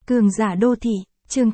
Cường giả đô thị, chương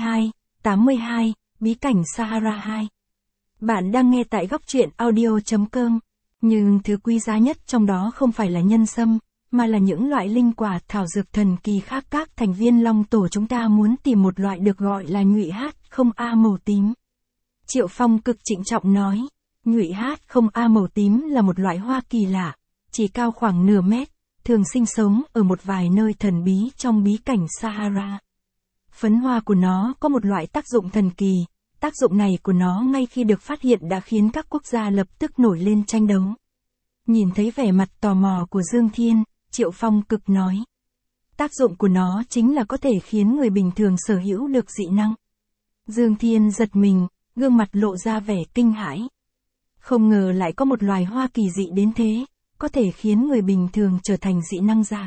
82, Bí cảnh Sahara 2. Bạn đang nghe tại góc truyện audio.com, nhưng thứ quý giá nhất trong đó không phải là nhân sâm, mà là những loại linh quả thảo dược thần kỳ khác. Các thành viên Long Tổ chúng ta muốn tìm một loại được gọi là nhụy H0A màu tím. Triệu Phong cực trịnh trọng nói, nhụy H0A màu tím là một loại hoa kỳ lạ, chỉ cao khoảng nửa mét, thường sinh sống ở một vài nơi thần bí trong bí cảnh Sahara. Phấn hoa của nó có một loại tác dụng thần kỳ, tác dụng này của nó ngay khi được phát hiện đã khiến các quốc gia lập tức nổi lên tranh đấu. Nhìn thấy vẻ mặt tò mò của Dương Thiên, Triệu Phong cực nói. Tác dụng của nó chính là có thể khiến người bình thường sở hữu được dị năng. Dương Thiên giật mình, gương mặt lộ ra vẻ kinh hãi. Không ngờ lại có một loài hoa kỳ dị đến thế, có thể khiến người bình thường trở thành dị năng giả.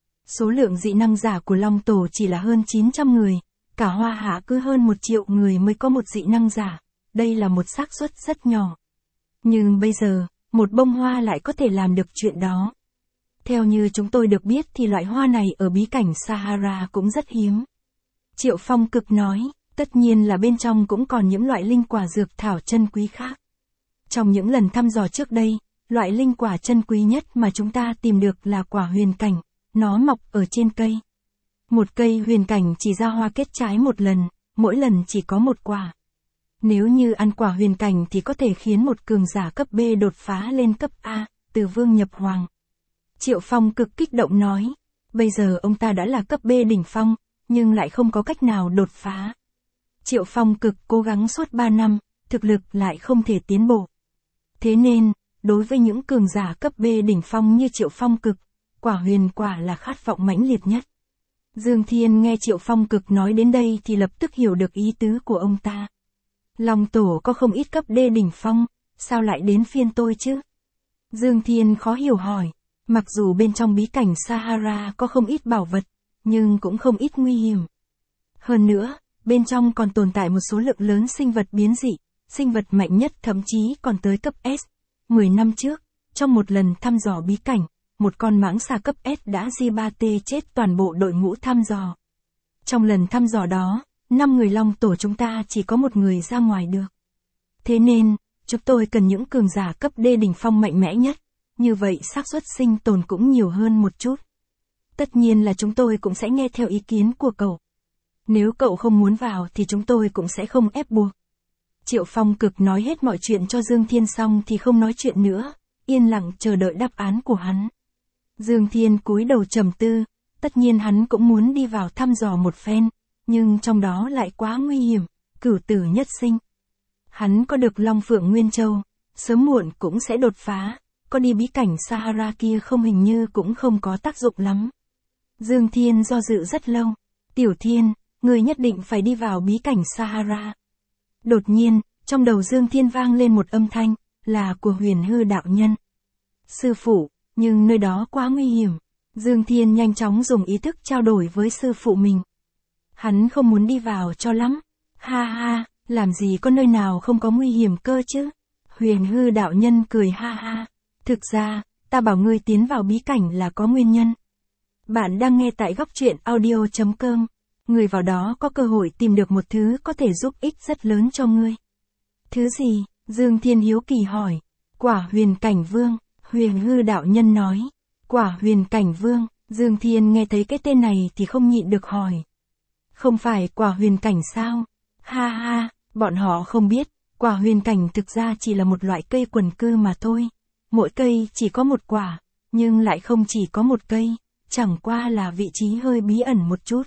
Số lượng dị năng giả của Long Tổ chỉ là hơn 900 người, cả Hoa Hạ cứ hơn 1 triệu người mới có một dị năng giả, đây là một xác suất rất nhỏ. Nhưng bây giờ, một bông hoa lại có thể làm được chuyện đó. Theo như chúng tôi được biết thì loại hoa này ở bí cảnh Sahara cũng rất hiếm. Triệu Phong cực nói, tất nhiên là bên trong cũng còn những loại linh quả dược thảo chân quý khác. Trong những lần thăm dò trước đây, loại linh quả chân quý nhất mà chúng ta tìm được là quả huyền cảnh, nó mọc ở trên cây. Một cây huyền cảnh chỉ ra hoa kết trái một lần, mỗi lần chỉ có một quả. Nếu như ăn quả huyền cảnh thì có thể khiến một cường giả cấp B đột phá lên cấp A, từ vương nhập hoàng. Triệu Phong cực kích động nói, bây giờ ông ta đã là cấp B đỉnh phong, nhưng lại không có cách nào đột phá. Triệu Phong cực cố gắng suốt 3 năm, thực lực lại không thể tiến bộ. Thế nên, đối với những cường giả cấp B đỉnh phong như Triệu Phong cực, quả huyền quả là khát vọng mãnh liệt nhất. Dương Thiên nghe Triệu Phong cực nói đến đây thì lập tức hiểu được ý tứ của ông ta. Long Tổ có không ít cấp D đỉnh phong, sao lại đến phiên tôi chứ? Dương Thiên khó hiểu hỏi, mặc dù bên trong bí cảnh Sahara có không ít bảo vật, nhưng cũng không ít nguy hiểm. Hơn nữa, bên trong còn tồn tại một số lượng lớn sinh vật biến dị, sinh vật mạnh nhất thậm chí còn tới cấp S. 10 năm trước, trong một lần thăm dò bí cảnh, một con mãng xà cấp S đã G3T chết toàn bộ đội ngũ thăm dò. Trong lần thăm dò đó, 5 người Long Tổ chúng ta chỉ có một người ra ngoài được. Thế nên, chúng tôi cần những cường giả cấp D đỉnh phong mạnh mẽ nhất, như vậy xác suất sinh tồn cũng nhiều hơn một chút. Tất nhiên là chúng tôi cũng sẽ nghe theo ý kiến của cậu. Nếu cậu không muốn vào thì chúng tôi cũng sẽ không ép buộc. Triệu Phong cực nói hết mọi chuyện cho Dương Thiên xong thì không nói chuyện nữa, yên lặng chờ đợi đáp án của hắn. Dương Thiên cúi đầu trầm tư, tất nhiên hắn cũng muốn đi vào thăm dò một phen, nhưng trong đó lại quá nguy hiểm, cửu tử nhất sinh. Hắn có được Long Phượng Nguyên Châu, sớm muộn cũng sẽ đột phá, có đi bí cảnh Sahara kia không hình như cũng không có tác dụng lắm. Dương Thiên do dự rất lâu, Tiểu Thiên, người nhất định phải đi vào bí cảnh Sahara. Đột nhiên, trong đầu Dương Thiên vang lên một âm thanh, là của Huyền Hư đạo nhân. Sư phụ, nhưng nơi đó quá nguy hiểm. Dương Thiên nhanh chóng dùng ý thức trao đổi với sư phụ mình. Hắn không muốn đi vào cho lắm. Ha ha, làm gì có nơi nào không có nguy hiểm cơ chứ? Huyền Hư đạo nhân cười ha ha. Thực ra, ta bảo ngươi tiến vào bí cảnh là có nguyên nhân. Bạn đang nghe tại góc truyện audio.com. Người vào đó có cơ hội tìm được một thứ có thể giúp ích rất lớn cho ngươi. Thứ gì? Dương Thiên hiếu kỳ hỏi. Quả huyền cảnh vương, Huyền Hư đạo nhân nói. Quả huyền cảnh vương, Dương Thiên nghe thấy cái tên này thì không nhịn được hỏi. Không phải quả huyền cảnh sao? Ha ha, bọn họ không biết, quả huyền cảnh thực ra chỉ là một loại cây quần cư mà thôi. Mỗi cây chỉ có một quả, nhưng lại không chỉ có một cây, chẳng qua là vị trí hơi bí ẩn một chút.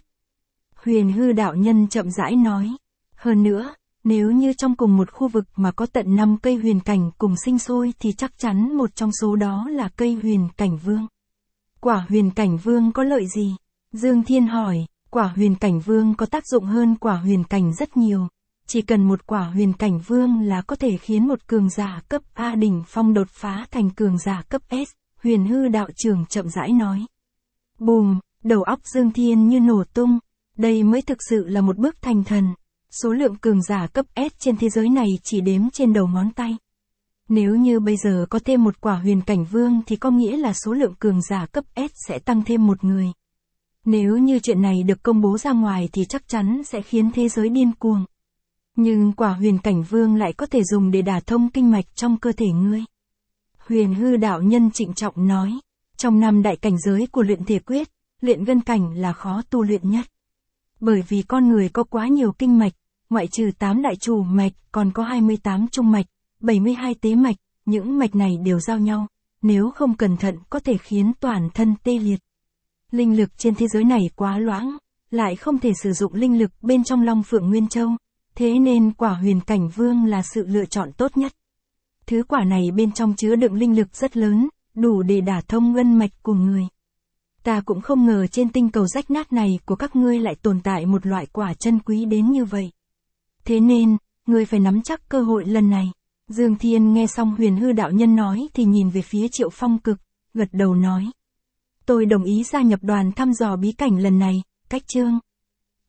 Huyền Hư đạo nhân chậm rãi nói. Hơn nữa, nếu như trong cùng một khu vực mà có tận 5 cây huyền cảnh cùng sinh sôi thì chắc chắn một trong số đó là cây huyền cảnh vương. Quả huyền cảnh vương có lợi gì? Dương Thiên hỏi, quả huyền cảnh vương có tác dụng hơn quả huyền cảnh rất nhiều. Chỉ cần một quả huyền cảnh vương là có thể khiến một cường giả cấp A đỉnh phong đột phá thành cường giả cấp S, Huyền Hư đạo trưởng chậm rãi nói. Bùm, đầu óc Dương Thiên như nổ tung, đây mới thực sự là một bước thành thần. Số lượng cường giả cấp S trên thế giới này chỉ đếm trên đầu ngón tay. Nếu như bây giờ có thêm một quả huyền cảnh vương thì có nghĩa là số lượng cường giả cấp S sẽ tăng thêm một người. Nếu như chuyện này được công bố ra ngoài thì chắc chắn sẽ khiến thế giới điên cuồng. Nhưng quả huyền cảnh vương lại có thể dùng để đả thông kinh mạch trong cơ thể ngươi. Huyền hư đạo nhân trịnh trọng nói, trong 5 đại cảnh giới của luyện thể quyết, luyện gân cảnh là khó tu luyện nhất. Bởi vì con người có quá nhiều kinh mạch, ngoại trừ 8 đại chủ mạch còn có 28 trung mạch, 72 tế mạch, những mạch này đều giao nhau, nếu không cẩn thận có thể khiến toàn thân tê liệt. Linh lực trên thế giới này quá loãng, lại không thể sử dụng linh lực bên trong Long Phượng Nguyên Châu, thế nên quả huyền cảnh vương là sự lựa chọn tốt nhất. Thứ quả này bên trong chứa đựng linh lực rất lớn, đủ để đả thông gân mạch của người. Ta cũng không ngờ trên tinh cầu rách nát này của các ngươi lại tồn tại một loại quả chân quý đến như vậy. Thế nên, ngươi phải nắm chắc cơ hội lần này. Dương Thiên nghe xong huyền hư đạo nhân nói thì nhìn về phía Triệu Phong Cực, gật đầu nói. Tôi đồng ý gia nhập đoàn thăm dò bí cảnh lần này, cách chương.